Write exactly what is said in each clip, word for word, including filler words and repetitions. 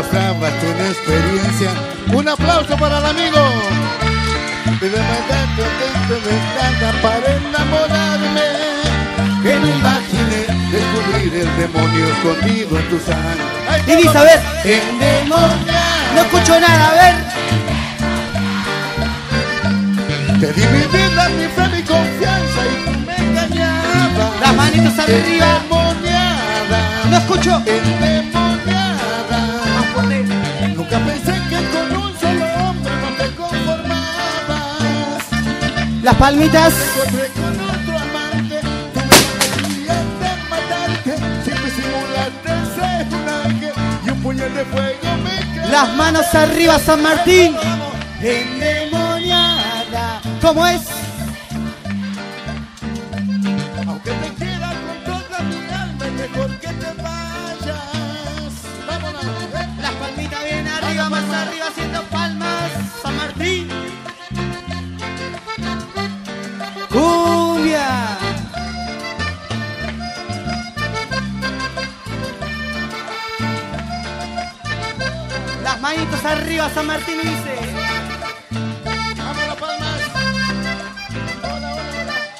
demostrabas tu inexperiencia. Un aplauso para el amigo. Para enamorarme, que no imaginé descubrir el demonio escondido en tu sangre. Y dice, a ver, endemoniada. no escucho nada, a ver. Te di mi vida, mi fe, mi confianza y tú me engañabas. Las manitos arriba. Endemoniada. No escucho. Endemoniada. Nunca pensé que con un solo hombre no te conformabas. Las palmitas. Me encontré con otro amante. Tú me querías de matarte. Siempre simulaste ser un ángel y un puñal de fuego me clavó. Las manos arriba, San Martín. Endemoniada. ¿Cómo es? Aunque te quiera con toda mi alma, es mejor que te vayas. Vámonos. Las palmitas bien arriba, más arriba, haciendo palmas. San Martín. Cumbia. Las manitos arriba, San Martín, y dice. Vamos las palmas. Hola, hola,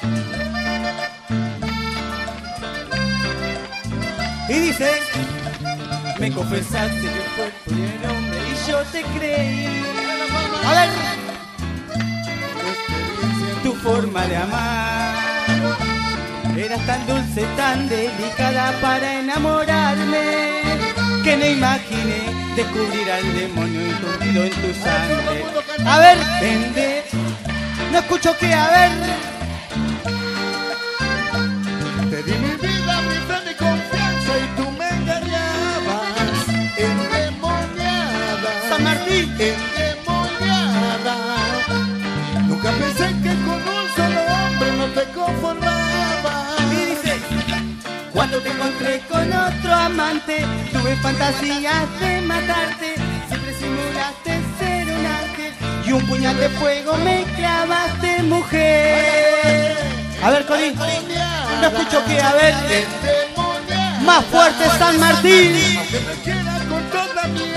hola. Y dice. Me confesaste que fue tu nombre y yo te creí. A ver. Tu forma de amar eras tan dulce, tan delicada para enamorarme, que no imaginé descubrir al demonio escondido en tu sangre. A ver, vende. No escucho que, a ver. Te di mi vida, mi fe, mi confianza y tú me engañabas. Endemoniada. San Martín. Endemoniada. Nunca pensé que con un solo hombre no te conformabas. Y dice, cuando te encontré con otro amante, tuve fantasías de matarte. Siempre simulaste ser un ángel y un puñal de fuego me clavaste, mujer. A ver, Colín, no escucho que, a ver. Endemoniada. Más fuerte, San Martín. Aunque me quiera con toda mi